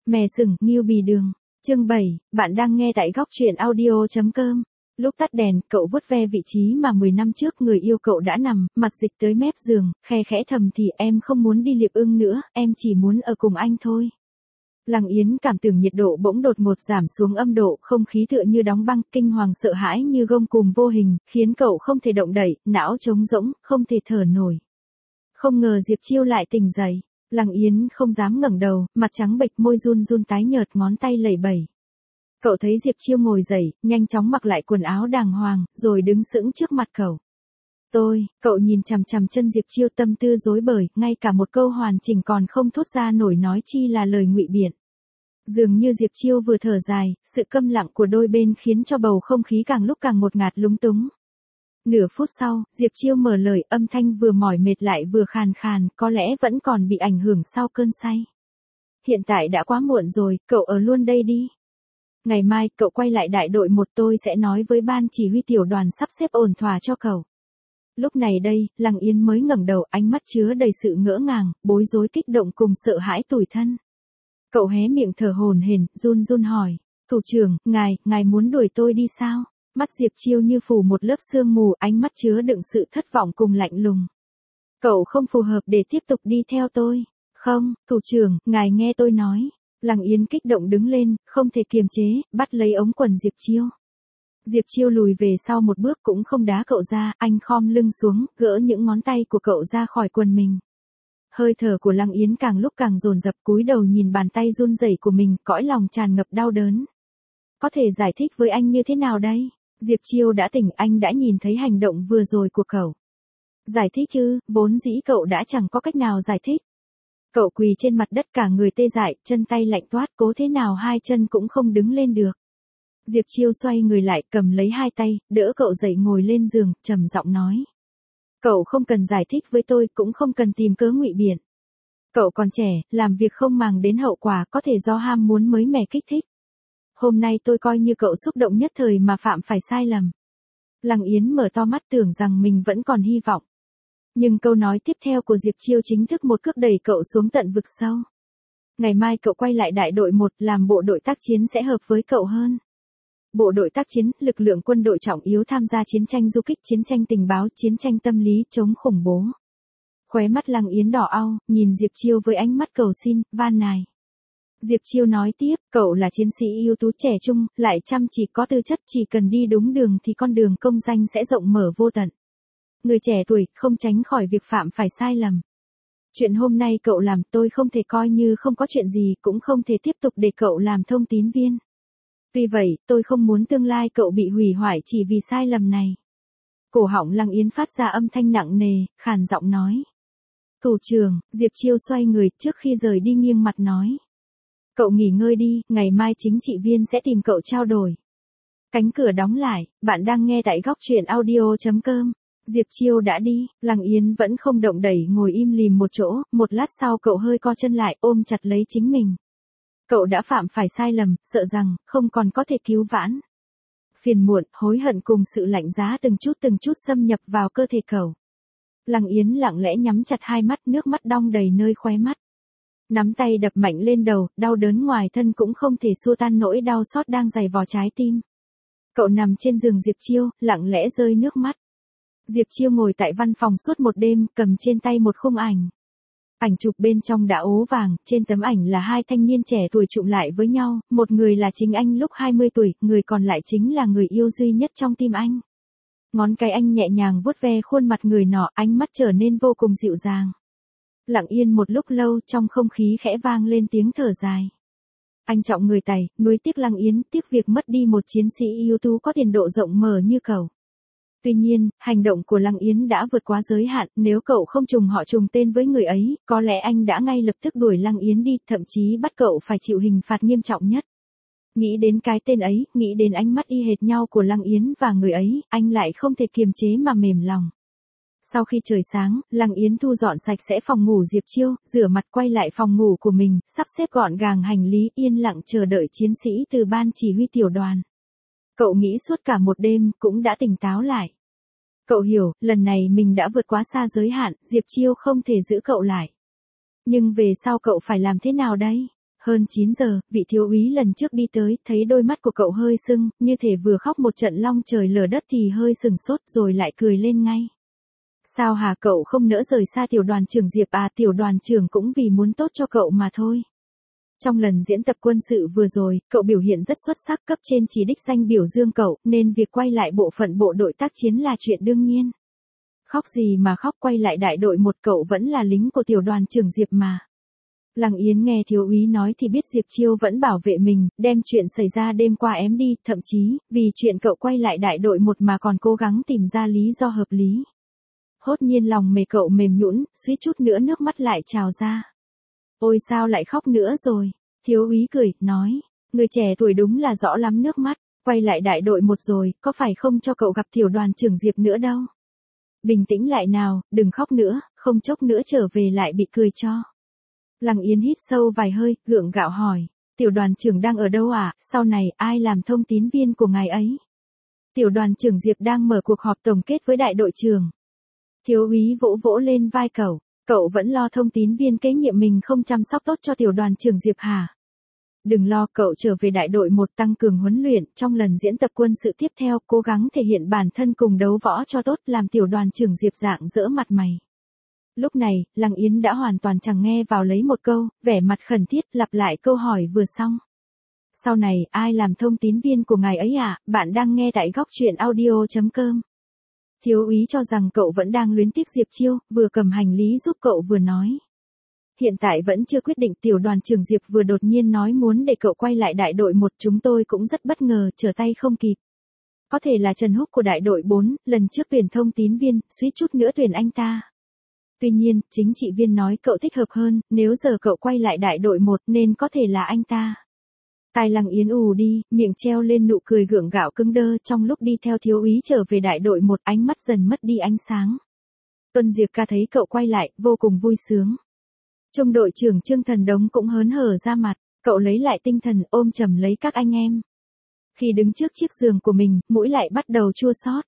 Mè sừng, nghiêu bì đường. Chương 7, bạn đang nghe tại góc truyện audio.com. Lúc tắt đèn, cậu vuốt ve vị trí mà 10 năm trước người yêu cậu đã nằm, mặt dịch tới mép giường, khe khẽ thầm thì em không muốn đi Liệp Ưng nữa, em chỉ muốn ở cùng anh thôi. Lăng Yến cảm tưởng nhiệt độ bỗng đột ngột giảm xuống âm độ, không khí tựa như đóng băng, kinh hoàng sợ hãi như gông cùm vô hình, khiến cậu không thể động đậy, não trống rỗng, không thể thở nổi. Không ngờ Diệp Chiêu lại tỉnh dậy. Lăng Yến không dám ngẩng đầu, mặt trắng bệch, môi run run tái nhợt, ngón tay lẩy bẩy. Cậu thấy Diệp Chiêu ngồi dậy, nhanh chóng mặc lại quần áo đàng hoàng, rồi đứng sững trước mặt cậu. Cậu nhìn chằm chằm chân Diệp Chiêu, tâm tư rối bời, ngay cả một câu hoàn chỉnh còn không thốt ra nổi, nói chi là lời ngụy biện. Dường như Diệp Chiêu vừa thở dài, sự câm lặng của đôi bên khiến cho bầu không khí càng lúc càng ngột ngạt lúng túng. Nửa phút sau, Diệp Chiêu mở lời, âm thanh vừa mỏi mệt lại vừa khàn khàn, có lẽ vẫn còn bị ảnh hưởng sau cơn say. Hiện tại đã quá muộn rồi, cậu ở luôn đây đi. Ngày mai, cậu quay lại đại đội 1, tôi sẽ nói với ban chỉ huy tiểu đoàn sắp xếp ổn thỏa cho cậu. Lúc này đây, Lăng Yến mới ngẩng đầu, ánh mắt chứa đầy sự ngỡ ngàng, bối rối, kích động cùng sợ hãi tủi thân. Cậu hé miệng thở hổn hển, run run hỏi, thủ trưởng, ngài muốn đuổi tôi đi sao? Mắt Diệp Chiêu như phủ một lớp sương mù, ánh mắt chứa đựng sự thất vọng cùng lạnh lùng. Cậu không phù hợp để tiếp tục đi theo tôi. Không, thủ trưởng, ngài nghe tôi nói. Lăng Yến kích động đứng lên, không thể kiềm chế, bắt lấy ống quần Diệp Chiêu. Diệp Chiêu lùi về sau một bước, cũng không đá cậu ra, anh khom lưng xuống, gỡ những ngón tay của cậu ra khỏi quần mình. Hơi thở của Lăng Yến càng lúc càng dồn dập, cúi đầu nhìn bàn tay run rẩy của mình, cõi lòng tràn ngập đau đớn. Có thể giải thích với anh như thế nào đây? Diệp Chiêu đã tỉnh, anh đã nhìn thấy hành động vừa rồi của cậu. Giải thích chứ, vốn dĩ cậu đã chẳng có cách nào giải thích. Cậu quỳ trên mặt đất, cả người tê dại, chân tay lạnh toát, cố thế nào hai chân cũng không đứng lên được. Diệp Chiêu xoay người lại, cầm lấy hai tay, đỡ cậu dậy ngồi lên giường, trầm giọng nói. Cậu không cần giải thích với tôi, cũng không cần tìm cớ ngụy biện. Cậu còn trẻ, làm việc không màng đến hậu quả, có thể do ham muốn mới mẻ kích thích. Hôm nay tôi coi như cậu xúc động nhất thời mà phạm phải sai lầm. Lăng Yến mở to mắt, tưởng rằng mình vẫn còn hy vọng. Nhưng câu nói tiếp theo của Diệp Chiêu chính thức một cước đẩy cậu xuống tận vực sâu. Ngày mai cậu quay lại đại đội 1, làm bộ đội tác chiến sẽ hợp với cậu hơn. Bộ đội tác chiến, lực lượng quân đội trọng yếu tham gia chiến tranh du kích, chiến tranh tình báo, chiến tranh tâm lý, chống khủng bố. Khóe mắt Lăng Yến đỏ au, nhìn Diệp Chiêu với ánh mắt cầu xin, van nài. Diệp Chiêu nói tiếp, cậu là chiến sĩ ưu tú trẻ trung, lại chăm chỉ, có tư chất, chỉ cần đi đúng đường thì con đường công danh sẽ rộng mở vô tận. Người trẻ tuổi, không tránh khỏi việc phạm phải sai lầm. Chuyện hôm nay cậu làm, tôi không thể coi như không có chuyện gì, cũng không thể tiếp tục để cậu làm thông tín viên. Tuy vậy, tôi không muốn tương lai cậu bị hủy hoại chỉ vì sai lầm này. Cổ họng Lăng Yến phát ra âm thanh nặng nề, khàn giọng nói. Thủ trưởng, Diệp Chiêu xoay người, trước khi rời đi nghiêng mặt nói. Cậu nghỉ ngơi đi, ngày mai chính trị viên sẽ tìm cậu trao đổi. Cánh cửa đóng lại, bạn đang nghe tại góc truyện audio.com. Diệp Chiêu đã đi, Lăng Yến vẫn không động đẩy, ngồi im lìm một chỗ, một lát sau cậu hơi co chân lại, ôm chặt lấy chính mình. Cậu đã phạm phải sai lầm, sợ rằng, không còn có thể cứu vãn. Phiền muộn, hối hận cùng sự lạnh giá từng chút xâm nhập vào cơ thể cậu. Lăng Yến lặng lẽ nhắm chặt hai mắt, nước mắt đong đầy nơi khóe mắt. Nắm tay đập mạnh lên đầu, đau đớn ngoài thân cũng không thể xua tan nỗi đau xót đang dày vò trái tim. Cậu nằm trên giường Diệp Chiêu, lặng lẽ rơi nước mắt. Diệp Chiêu ngồi tại văn phòng suốt một đêm, cầm trên tay một khung ảnh. Ảnh chụp bên trong đã ố vàng, trên tấm ảnh là hai thanh niên trẻ tuổi chụm lại với nhau, một người là chính anh lúc 20 tuổi, người còn lại chính là người yêu duy nhất trong tim anh. Ngón cái anh nhẹ nhàng vuốt ve khuôn mặt người nọ, ánh mắt trở nên vô cùng dịu dàng. Lặng yên một lúc lâu, trong không khí khẽ vang lên tiếng thở dài. Anh trọng người tày, nuối tiếc Lăng Yến, tiếc việc mất đi một chiến sĩ ưu tú có tiền độ rộng mở như cậu. Tuy nhiên, hành động của Lăng Yến đã vượt quá giới hạn, nếu cậu không trùng họ trùng tên với người ấy, có lẽ anh đã ngay lập tức đuổi Lăng Yến đi, thậm chí bắt cậu phải chịu hình phạt nghiêm trọng nhất. Nghĩ đến cái tên ấy, nghĩ đến ánh mắt y hệt nhau của Lăng Yến và người ấy, anh lại không thể kiềm chế mà mềm lòng. Sau khi trời sáng, Lăng Yến thu dọn sạch sẽ phòng ngủ Diệp Chiêu, rửa mặt quay lại phòng ngủ của mình, sắp xếp gọn gàng hành lý, yên lặng chờ đợi chiến sĩ từ ban chỉ huy tiểu đoàn. Cậu nghĩ suốt cả một đêm, cũng đã tỉnh táo lại. Cậu hiểu, lần này mình đã vượt quá xa giới hạn, Diệp Chiêu không thể giữ cậu lại. Nhưng về sau cậu phải làm thế nào đây? Hơn 9 giờ, vị thiếu úy lần trước đi tới, thấy đôi mắt của cậu hơi sưng, như thể vừa khóc một trận long trời lở đất thì hơi sừng sốt rồi lại cười lên ngay. Sao hả, cậu không nỡ rời xa tiểu đoàn trưởng Diệp à? Tiểu đoàn trưởng cũng vì muốn tốt cho cậu mà thôi. Trong lần diễn tập quân sự vừa rồi, cậu biểu hiện rất xuất sắc, cấp trên chỉ đích danh biểu dương cậu, nên việc quay lại bộ phận bộ đội tác chiến là chuyện đương nhiên. Khóc gì mà khóc, quay lại đại đội 1, cậu vẫn là lính của tiểu đoàn trưởng Diệp mà. Lăng Yến nghe thiếu úy nói thì biết Diệp Chiêu vẫn bảo vệ mình, đem chuyện xảy ra đêm qua ém đi, thậm chí, vì chuyện cậu quay lại đại đội 1 mà còn cố gắng tìm ra lý do hợp lý. Hốt nhiên lòng cậu mềm nhũn, suýt chút nữa nước mắt lại trào ra. Ôi sao lại khóc nữa rồi? Thiếu úy cười, nói, người trẻ tuổi đúng là rõ lắm nước mắt, quay lại đại đội 1 rồi, có phải không cho cậu gặp tiểu đoàn trưởng Diệp nữa đâu. Bình tĩnh lại nào, đừng khóc nữa, không chốc nữa trở về lại bị cười cho. Lăng Yến hít sâu vài hơi, gượng gạo hỏi, tiểu đoàn trưởng đang ở đâu à, sau này ai làm thông tín viên của ngài ấy? Tiểu đoàn trưởng Diệp đang mở cuộc họp tổng kết với đại đội trưởng. Thiếu úy vỗ vỗ lên vai cậu vẫn lo thông tín viên kế nhiệm mình không chăm sóc tốt cho tiểu đoàn trưởng Diệp hả? Đừng lo, cậu trở về đại đội 1 tăng cường huấn luyện, trong lần diễn tập quân sự tiếp theo cố gắng thể hiện bản thân cùng đấu võ cho tốt, làm tiểu đoàn trưởng Diệp rạng rỡ mặt mày. Lúc này, Lăng Yến đã hoàn toàn chẳng nghe vào lấy một câu, vẻ mặt khẩn thiết lặp lại câu hỏi vừa xong. Sau này, ai làm thông tín viên của ngài ấy à? Bạn đang nghe tại góc truyện audio.com. Thiếu úy cho rằng cậu vẫn đang luyến tiếc Diệp Chiêu, vừa cầm hành lý giúp cậu vừa nói. Hiện tại vẫn chưa quyết định, tiểu đoàn trưởng Diệp vừa đột nhiên nói muốn để cậu quay lại đại đội 1, chúng tôi cũng rất bất ngờ, trở tay không kịp. Có thể là Trần Húc của đại đội 4, lần trước tuyển thông tín viên, suýt chút nữa tuyển anh ta. Tuy nhiên, chính trị viên nói cậu thích hợp hơn, nếu giờ cậu quay lại đại đội 1 nên có thể là anh ta. Tai Lăng Yến ù đi, miệng treo lên nụ cười gượng gạo cứng đơ, trong lúc đi theo thiếu úy trở về đại đội 1, ánh mắt dần mất đi ánh sáng. Tuân Diệp ca thấy cậu quay lại, vô cùng vui sướng. Trung đội trưởng Trương Thần Đống cũng hớn hở ra mặt, cậu lấy lại tinh thần, ôm chầm lấy các anh em. Khi đứng trước chiếc giường của mình, mũi lại bắt đầu chua xót.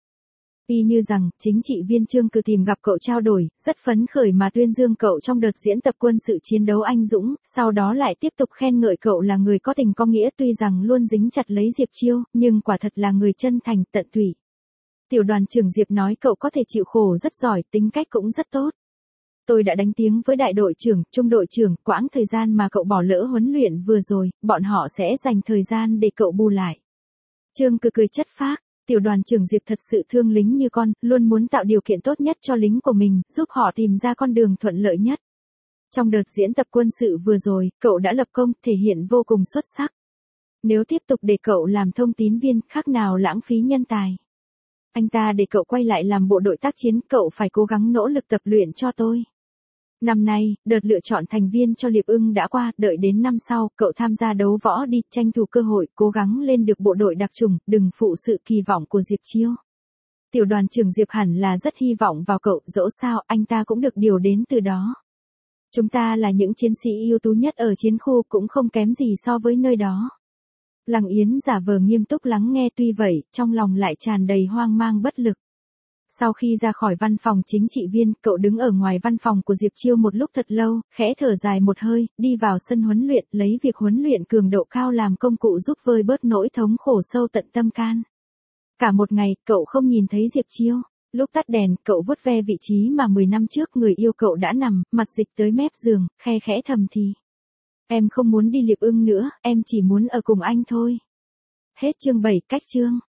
Y như rằng, chính trị viên Trương cứ tìm gặp cậu trao đổi, rất phấn khởi mà tuyên dương cậu trong đợt diễn tập quân sự chiến đấu anh dũng, sau đó lại tiếp tục khen ngợi cậu là người có tình có nghĩa, tuy rằng luôn dính chặt lấy Diệp Chiêu, nhưng quả thật là người chân thành, tận tụy. Tiểu đoàn trưởng Diệp nói cậu có thể chịu khổ rất giỏi, tính cách cũng rất tốt. Tôi đã đánh tiếng với đại đội trưởng, trung đội trưởng, quãng thời gian mà cậu bỏ lỡ huấn luyện vừa rồi, bọn họ sẽ dành thời gian để cậu bù lại. Trương cứ cười chất phác. Tiểu đoàn trưởng Diệp thật sự thương lính như con, luôn muốn tạo điều kiện tốt nhất cho lính của mình, giúp họ tìm ra con đường thuận lợi nhất. Trong đợt diễn tập quân sự vừa rồi, cậu đã lập công, thể hiện vô cùng xuất sắc. Nếu tiếp tục để cậu làm thông tín viên, khác nào lãng phí nhân tài. Anh ta để cậu quay lại làm bộ đội tác chiến, cậu phải cố gắng nỗ lực tập luyện cho tôi. Năm nay, đợt lựa chọn thành viên cho Liệp Ưng đã qua, đợi đến năm sau, cậu tham gia đấu võ đi, tranh thủ cơ hội, cố gắng lên được bộ đội đặc chủng, đừng phụ sự kỳ vọng của Diệp Chiêu. Tiểu đoàn trưởng Diệp hẳn là rất hy vọng vào cậu, dẫu sao, anh ta cũng được điều đến từ đó. Chúng ta là những chiến sĩ ưu tú nhất ở chiến khu, cũng không kém gì so với nơi đó. Lăng Yến giả vờ nghiêm túc lắng nghe, tuy vậy, trong lòng lại tràn đầy hoang mang bất lực. Sau khi ra khỏi văn phòng chính trị viên, cậu đứng ở ngoài văn phòng của Diệp Chiêu một lúc thật lâu, khẽ thở dài một hơi, đi vào sân huấn luyện, lấy việc huấn luyện cường độ cao làm công cụ giúp vơi bớt nỗi thống khổ sâu tận tâm can. Cả một ngày, cậu không nhìn thấy Diệp Chiêu. Lúc tắt đèn, cậu vuốt ve vị trí mà 10 năm trước người yêu cậu đã nằm, mặt dịch tới mép giường, khe khẽ thầm thì. Em không muốn đi Liệp Ưng nữa, em chỉ muốn ở cùng anh thôi. Hết chương 7, cách chương.